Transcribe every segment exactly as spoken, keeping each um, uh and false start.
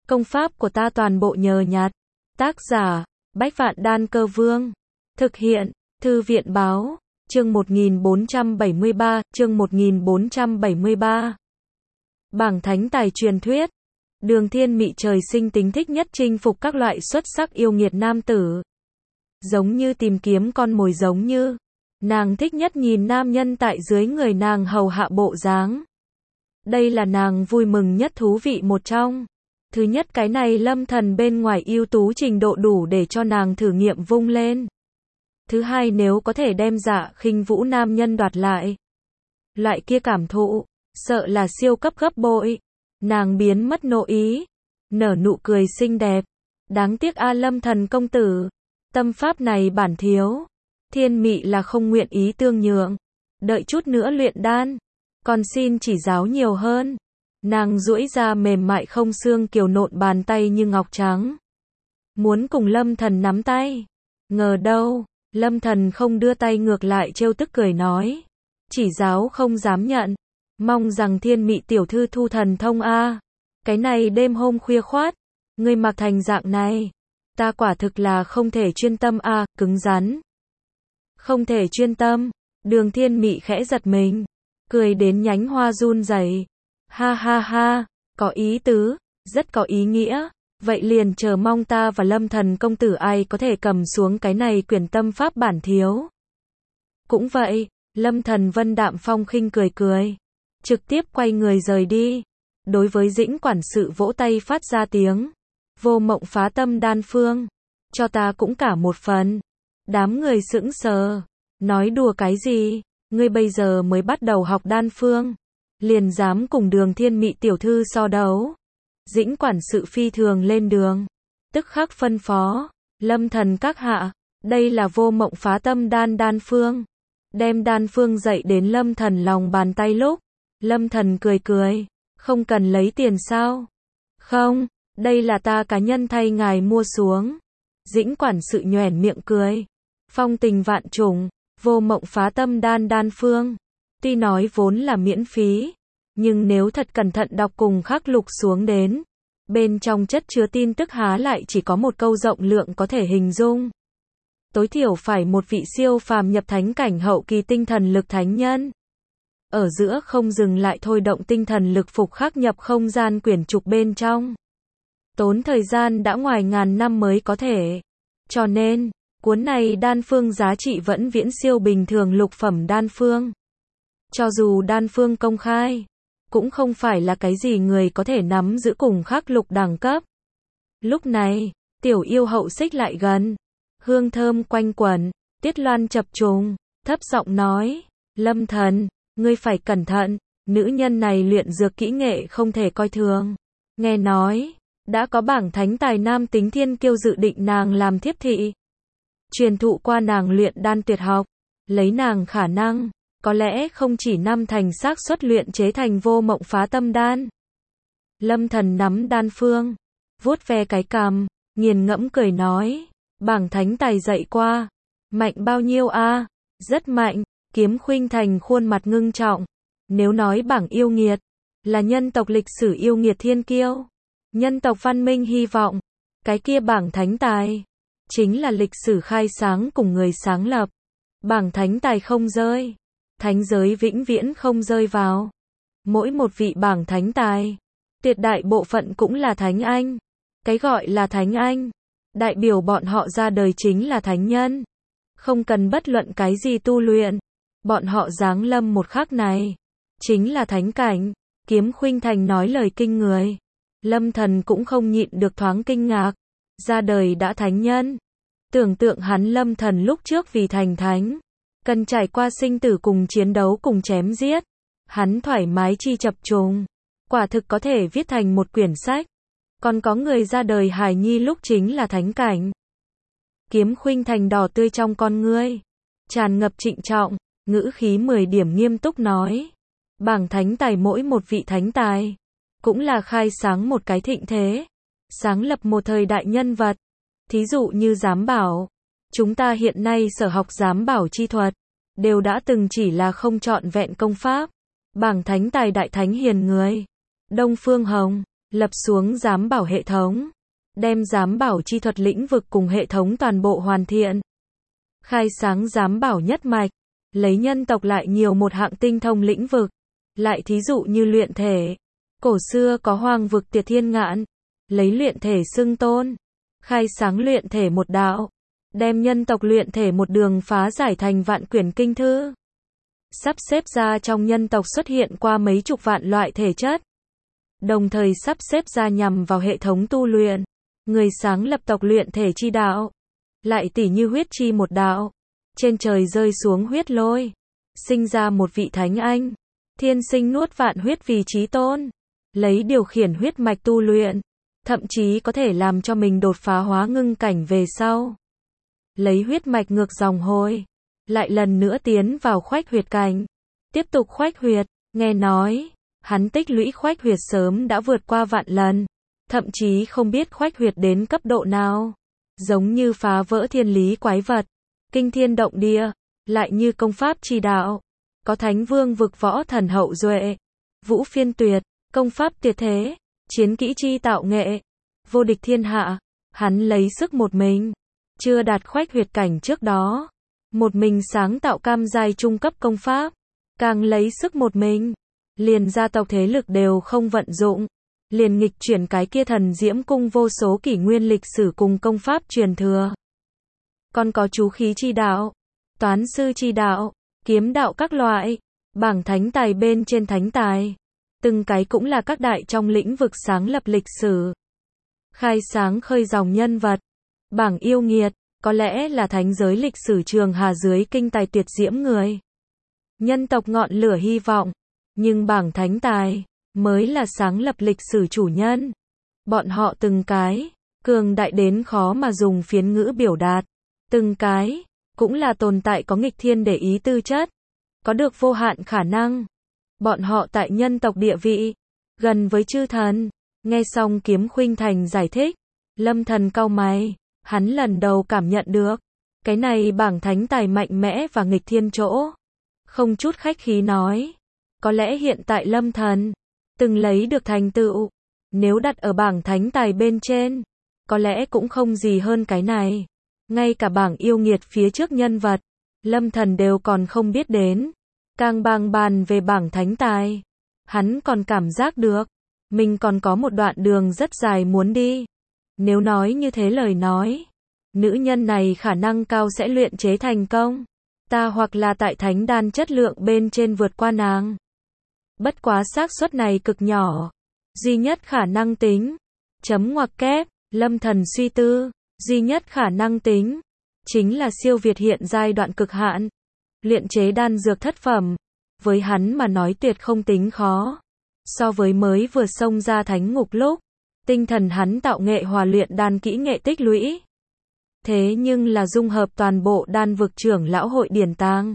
Công pháp của ta toàn bộ nhờ nhặt. Tác giả, Bách Vạn Đan Cơ Vương. Thực hiện, Thư viện Báo. Chương một nghìn bốn trăm bảy mươi ba, chương một nghìn bốn trăm bảy mươi ba. Bảng thánh tài truyền thuyết. Đường Thiên Mị trời sinh tính thích nhất chinh phục các loại xuất sắc yêu nghiệt nam tử. Giống như tìm kiếm con mồi, giống như nàng thích nhất nhìn nam nhân tại dưới người nàng hầu hạ bộ dáng. Đây là nàng vui mừng nhất thú vị một trong. Thứ nhất, cái này Lâm Thần bên ngoài ưu tú trình độ đủ để cho nàng thử nghiệm vung lên. Thứ hai, nếu có thể đem Dạ Khinh Vũ nam nhân đoạt lại, loại kia cảm thụ, sợ là siêu cấp gấp bội. Nàng biến mất nội ý, nở nụ cười xinh đẹp. Đáng tiếc a Lâm Thần công tử, tâm pháp này bản thiếu. Thiên Mị là không nguyện ý tương nhượng. Đợi chút nữa luyện đan, còn xin chỉ giáo nhiều hơn. Nàng duỗi ra mềm mại không xương kiều nộn bàn tay như ngọc trắng, muốn cùng Lâm Thần nắm tay. Ngờ đâu, Lâm Thần không đưa tay, ngược lại trêu tức cười nói, chỉ giáo không dám nhận, mong rằng Thiên Mị tiểu thư thu thần thông a. Cái này đêm hôm khuya khoát, ngươi mặc thành dạng này, ta quả thực là không thể chuyên tâm a, cứng rắn. Không thể chuyên tâm. Đường Thiên Mị khẽ giật mình, cười đến nhánh hoa run rẩy. Ha ha ha, có ý tứ, rất có ý nghĩa. Vậy liền chờ mong ta và Lâm Thần công tử ai có thể cầm xuống cái này quyển tâm pháp bản thiếu. Cũng vậy, Lâm Thần vân đạm phong khinh cười cười, trực tiếp quay người rời đi. Đối với Dĩnh quản sự vỗ tay phát ra tiếng, Vô Mộng phá tâm đan phương, cho ta cũng cả một phần. Đám người sững sờ, nói đùa cái gì, ngươi bây giờ mới bắt đầu học đan phương, liền dám cùng Đường Thiên Mị tiểu thư so đấu. Dĩnh quản sự phi thường lên đường, tức khắc phân phó, Lâm Thần các hạ, đây là Vô Mộng phá tâm đan đan phương. Đem đan phương dạy đến Lâm Thần lòng bàn tay lúc, Lâm Thần cười cười, không cần lấy tiền sao? Không, đây là ta cá nhân thay ngài mua xuống. Dĩnh quản sự nhoẻn miệng cười, phong tình vạn trùng. Vô Mộng phá tâm đan đan phương, tuy nói vốn là miễn phí, nhưng nếu thật cẩn thận đọc cùng khắc lục xuống đến, bên trong chất chứa tin tức há lại chỉ có một câu rộng lượng có thể hình dung. Tối thiểu phải một vị siêu phàm nhập thánh cảnh hậu kỳ tinh thần lực thánh nhân. Ở giữa không dừng lại thôi động tinh thần lực phục khắc nhập không gian quyển trục bên trong. Tốn thời gian đã ngoài ngàn năm mới có thể. Cho nên, cuốn này đan phương giá trị vẫn viễn siêu bình thường lục phẩm đan phương. Cho dù đan phương công khai, cũng không phải là cái gì người có thể nắm giữ cùng khắc lục đẳng cấp. Lúc này, tiểu yêu hậu xích lại gần, hương thơm quanh quẩn, tiết loan chập trùng, thấp giọng nói, Lâm Thần, ngươi phải cẩn thận, nữ nhân này luyện dược kỹ nghệ không thể coi thường. Nghe nói, đã có bảng thánh tài nam tính thiên kiêu dự định nàng làm thiếp thị, truyền thụ qua nàng luyện đan tuyệt học. Lấy nàng khả năng, có lẽ không chỉ năm thành xác suất luyện chế thành Vô Mộng phá tâm đan. Lâm Thần nắm đan phương, vuốt ve cái cằm, nghiền ngẫm cười nói, bảng thánh tài dạy qua, mạnh bao nhiêu a? Rất mạnh. Kiếm Khuynh Thành khuôn mặt ngưng trọng, nếu nói bảng yêu nghiệt, là nhân tộc lịch sử yêu nghiệt thiên kiêu, nhân tộc văn minh hy vọng, cái kia bảng thánh tài chính là lịch sử khai sáng cùng người sáng lập. Bảng thánh tài không rơi, thánh giới vĩnh viễn không rơi vào. Mỗi một vị bảng thánh tài, tuyệt đại bộ phận cũng là thánh anh. Cái gọi là thánh anh, đại biểu bọn họ ra đời chính là thánh nhân, không cần bất luận cái gì tu luyện, bọn họ giáng lâm một khắc này chính là thánh cảnh. Kiếm Khuynh Thành nói lời kinh người, Lâm Thần cũng không nhịn được thoáng kinh ngạc. Ra đời đã thánh nhân, tưởng tượng hắn Lâm Thần lúc trước vì thành thánh, cần trải qua sinh tử cùng chiến đấu cùng chém giết, hắn thoải mái chi chập trùng, quả thực có thể viết thành một quyển sách. Còn có người ra đời hài nhi lúc chính là thánh cảnh. Kiếm Khuynh Thành đỏ tươi trong con ngươi, tràn ngập trịnh trọng, ngữ khí mười điểm nghiêm túc nói, bảng thánh tài mỗi một vị thánh tài, cũng là khai sáng một cái thịnh thế, sáng lập một thời đại nhân vật. Thí dụ như giám bảo, chúng ta hiện nay sở học giám bảo chi thuật, đều đã từng chỉ là không trọn vẹn công pháp. Bảng thánh tài đại thánh hiền người, Đông Phương Hồng, lập xuống giám bảo hệ thống, đem giám bảo chi thuật lĩnh vực cùng hệ thống toàn bộ hoàn thiện. Khai sáng giám bảo nhất mạch, lấy nhân tộc lại nhiều một hạng tinh thông lĩnh vực, lại thí dụ như luyện thể. Cổ xưa có hoang vực Tiệt Thiên Ngạn, lấy luyện thể xưng tôn, khai sáng luyện thể một đạo, đem nhân tộc luyện thể một đường phá giải thành vạn quyển kinh thư. Sắp xếp ra trong nhân tộc xuất hiện qua mấy chục vạn loại thể chất, đồng thời sắp xếp ra nhằm vào hệ thống tu luyện, người sáng lập tộc luyện thể chi đạo, lại tỉ như huyết chi một đạo, trên trời rơi xuống huyết lôi, sinh ra một vị thánh anh, thiên sinh nuốt vạn huyết vì chí tôn, lấy điều khiển huyết mạch tu luyện, thậm chí có thể làm cho mình đột phá hóa ngưng cảnh về sau. Lấy huyết mạch ngược dòng hồi, lại lần nữa tiến vào khoách huyệt cảnh, tiếp tục khoách huyệt, nghe nói, hắn tích lũy khoách huyệt sớm đã vượt qua vạn lần, thậm chí không biết khoách huyệt đến cấp độ nào, giống như phá vỡ thiên lý quái vật, kinh thiên động địa, lại như công pháp chi đạo, có thánh vương vực võ thần hậu duệ, vũ phiên tuyệt, công pháp tuyệt thế, chiến kỹ chi tạo nghệ, vô địch thiên hạ, hắn lấy sức một mình, chưa đạt khoách huyệt cảnh trước đó, một mình sáng tạo cam giai trung cấp công pháp, càng lấy sức một mình, liền gia tộc thế lực đều không vận dụng, liền nghịch chuyển cái kia thần diễm cung vô số kỷ nguyên lịch sử cùng công pháp truyền thừa. Còn có chú khí chi đạo, toán sư chi đạo, kiếm đạo các loại, bảng thánh tài bên trên thánh tài, từng cái cũng là các đại trong lĩnh vực sáng lập lịch sử. Khai sáng khơi dòng nhân vật, bảng yêu nghiệt, có lẽ là thánh giới lịch sử trường hà dưới kinh tài tuyệt diễm người. Nhân tộc ngọn lửa hy vọng, nhưng bảng thánh tài, mới là sáng lập lịch sử chủ nhân. Bọn họ từng cái, cường đại đến khó mà dùng phiến ngữ biểu đạt. Từng cái, cũng là tồn tại có nghịch thiên để ý tư chất, có được vô hạn khả năng. Bọn họ tại nhân tộc địa vị, gần với chư thần. Nghe xong Kiếm Khuynh Thành giải thích, Lâm Thần cau mày, hắn lần đầu cảm nhận được, cái này bảng thánh tài mạnh mẽ và nghịch thiên chỗ. Không chút khách khí nói, có lẽ hiện tại Lâm Thần, từng lấy được thành tựu, nếu đặt ở bảng thánh tài bên trên, có lẽ cũng không gì hơn cái này. Ngay cả bảng yêu nghiệt phía trước nhân vật, Lâm Thần đều còn không biết đến. Càng bàng bàn về bảng thánh tài, hắn còn cảm giác được, mình còn có một đoạn đường rất dài muốn đi. Nếu nói như thế lời nói, nữ nhân này khả năng cao sẽ luyện chế thành công. Ta hoặc là tại thánh đan chất lượng bên trên vượt qua nàng. Bất quá xác suất này cực nhỏ. Duy nhất khả năng tính. Chấm ngoặc kép, Lâm Thần suy tư. Duy nhất khả năng tính. Chính là siêu việt hiện giai đoạn cực hạn. Luyện chế đan dược thất phẩm. Với hắn mà nói tuyệt không tính khó. So với mới vừa xông ra thánh ngục lúc. Tinh thần hắn tạo nghệ hòa luyện đan kỹ nghệ tích lũy. Thế nhưng là dung hợp toàn bộ đan vực trưởng lão hội điển tàng.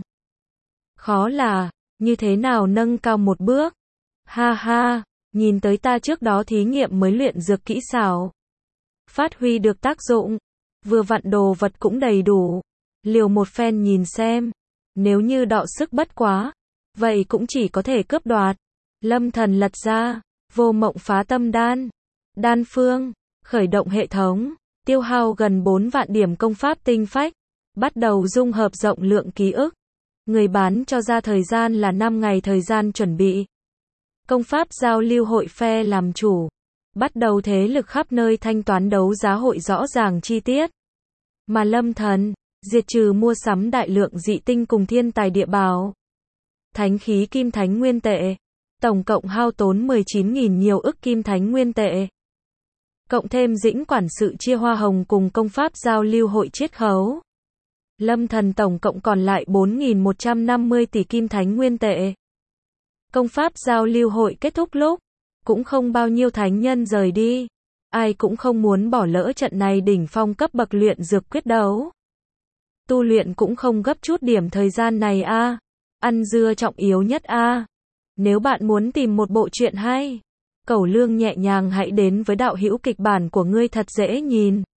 Khó là, như thế nào nâng cao một bước? Ha ha, nhìn tới ta trước đó thí nghiệm mới luyện dược kỹ xảo. Phát huy được tác dụng, vừa vặn đồ vật cũng đầy đủ. Liều một phen nhìn xem, nếu như đọ sức bất quá, vậy cũng chỉ có thể cướp đoạt. Lâm Thần lật ra, vô mộng phá tâm đan, đan phương, khởi động hệ thống. Tiêu hao gần bốn vạn điểm công pháp tinh phách, bắt đầu dung hợp rộng lượng ký ức. Người bán cho ra thời gian là năm ngày thời gian chuẩn bị. Công pháp giao lưu hội phe làm chủ, bắt đầu thế lực khắp nơi thanh toán đấu giá hội rõ ràng chi tiết. Mà Lâm Thần, diệt trừ mua sắm đại lượng dị tinh cùng thiên tài địa bảo. Thánh khí kim thánh nguyên tệ, tổng cộng hao tốn mười chín nghìn nhiều ức kim thánh nguyên tệ. Cộng thêm dĩnh quản sự chia hoa hồng cùng công pháp giao lưu hội chiết khấu. Lâm Thần tổng cộng còn lại bốn nghìn một trăm năm mươi tỷ kim thánh nguyên tệ. Công pháp giao lưu hội kết thúc lúc, cũng không bao nhiêu thánh nhân rời đi. Ai cũng không muốn bỏ lỡ trận này đỉnh phong cấp bậc luyện dược quyết đấu. Tu luyện cũng không gấp chút điểm thời gian này a, à. Ăn dưa trọng yếu nhất a. À. Nếu bạn muốn tìm một bộ truyện hay, Cẩu Lương nhẹ nhàng hãy đến với đạo hữu kịch bản của ngươi thật dễ nhìn.